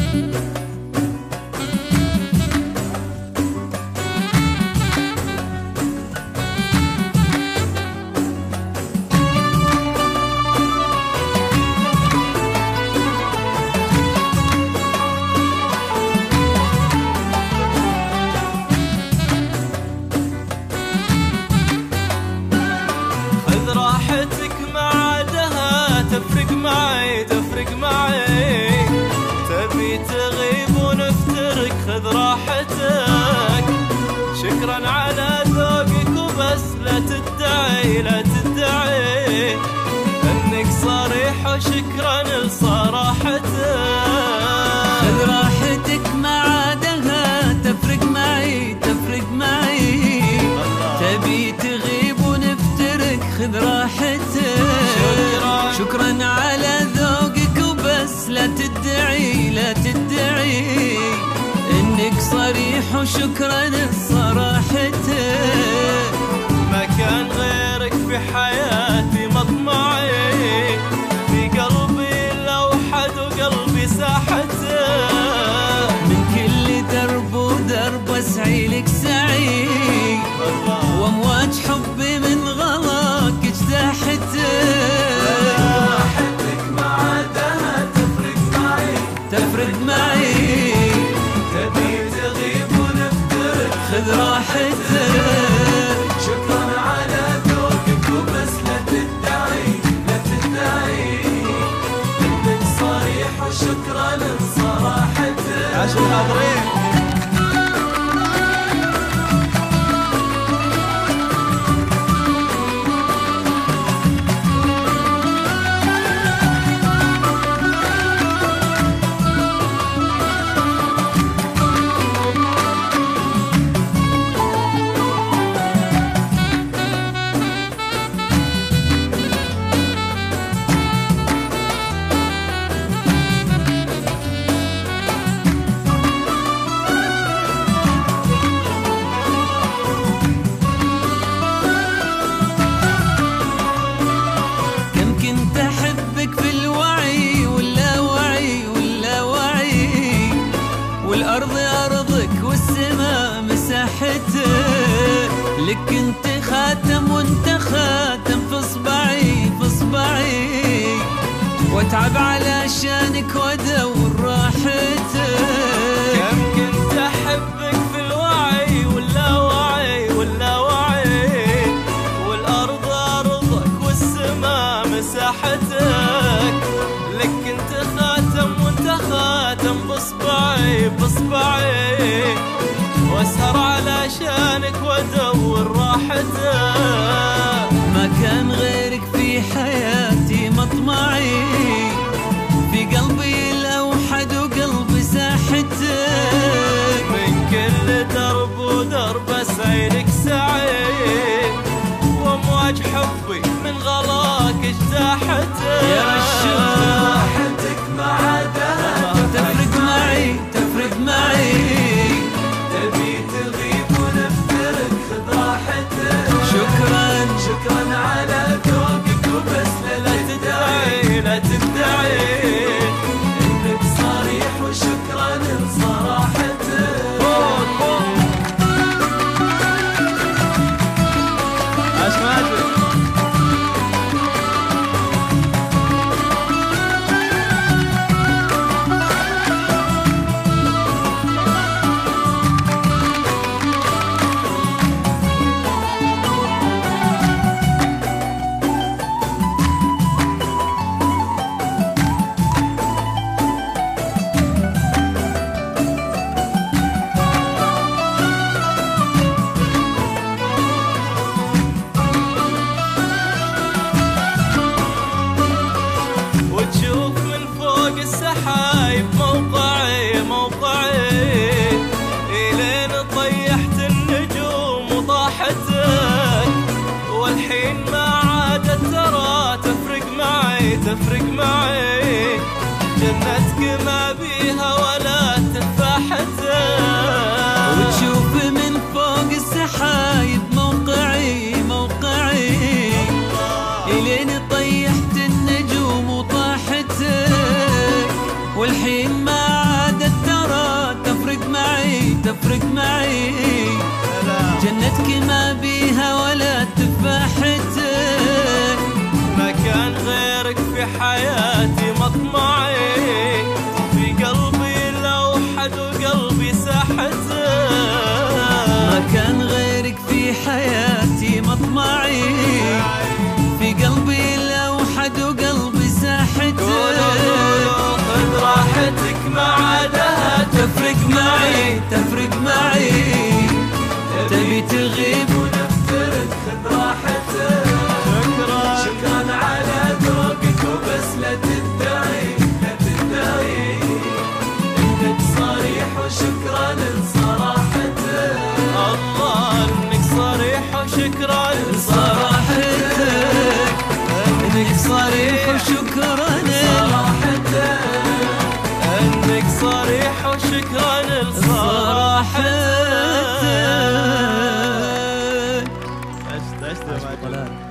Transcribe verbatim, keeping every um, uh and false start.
تفرق معي تفرق معي، تبي تغيب ونفترق خذ راحتك. شكرا على ذوقك وبس لا تدعي لا تدعي انك صريح، وشكرا لصراحتك. خذ راحتك ما عادها تفرق معي تفرق معي، تبي تغيب ونفترق خذ راحتك. شكرا على ذوقك وبس لا تدعي لا تدعي انك صريح، وشكرا لصراحتك. ما كان غيرك في حياتي مطمعي، في قلبي لوحد وقلبي ساحته. من كل درب ودرب اسعي لك سعي، وامواج حبي من غلاك اجتاحته. تفرق معي، تبي تغيب ونفترق خذ راحتك. شكرا على ذوقك وبس لا تدعي لا تدعي انك صريح، وشكرا لصراحتك. عاش الحاضرين. والأرض أرضك والسماء مساحتك، لك انت خاتم وانت خاتم في اصبعي في اصبعي، واتعب علشانك وادور راحتك. كم كنت احبك في الوعي واللاوعي واللاوعي، والأرض أرضك والسماء مساحتك، لك انت خاتم وانت خاتم بصبعي بصبعي، واسهر علشانك وادور راحتك. ما كان غيرك في حياتي مطمعي، في قلبي الأوحد وقلبي ساحتك. من كل درب ودرب اسعي لك سعي، وامواج حبي من غلاك اجتاحتك. يا رشاق راحتك ما عادها تفرق معي تفرق معي، تبي تغيب ونفترق خذ راحتك. شكرا شكرا على ذوقك وبس لا تدعي لا تدعي انك صريح، وشكرا لصراحتك. عاش ماجد. السحايب موقعي موقعي، إلين طيحت النجوم وطاحتك، والحين ما عادت ترى تفرق معي تفرق معي، جنتك ما بيها ولا تفاحتك. وتشوف من فوق السحايب موقعي موقعي، إلين طيحت النجوم وطاحتك، والحين ما عاد معي تفرق معي، جنتك ما بيها ولا تفاحتك، ما كان غيرك في حياتي مطمعي، في قلبي لوحد وقلبي ساحتك، ما كان غيرك في حياتي مطمعي، في قلبي لوحد وقلبي ساحتك. خذ راحتك ما عادها تفرق معي تفرق معي، تبي تغيب ونفترق. خذ راحتك شكرا شكرا على ذوقك، وبس لا تدعي لا تدعي انك صريح، وشكرا لصراحتك. الله انك صريح وشكرا لصراحتك، انك صريح وشكرا لصراحتك، انك صريح وشكرا لصراحتك. لصراحتك.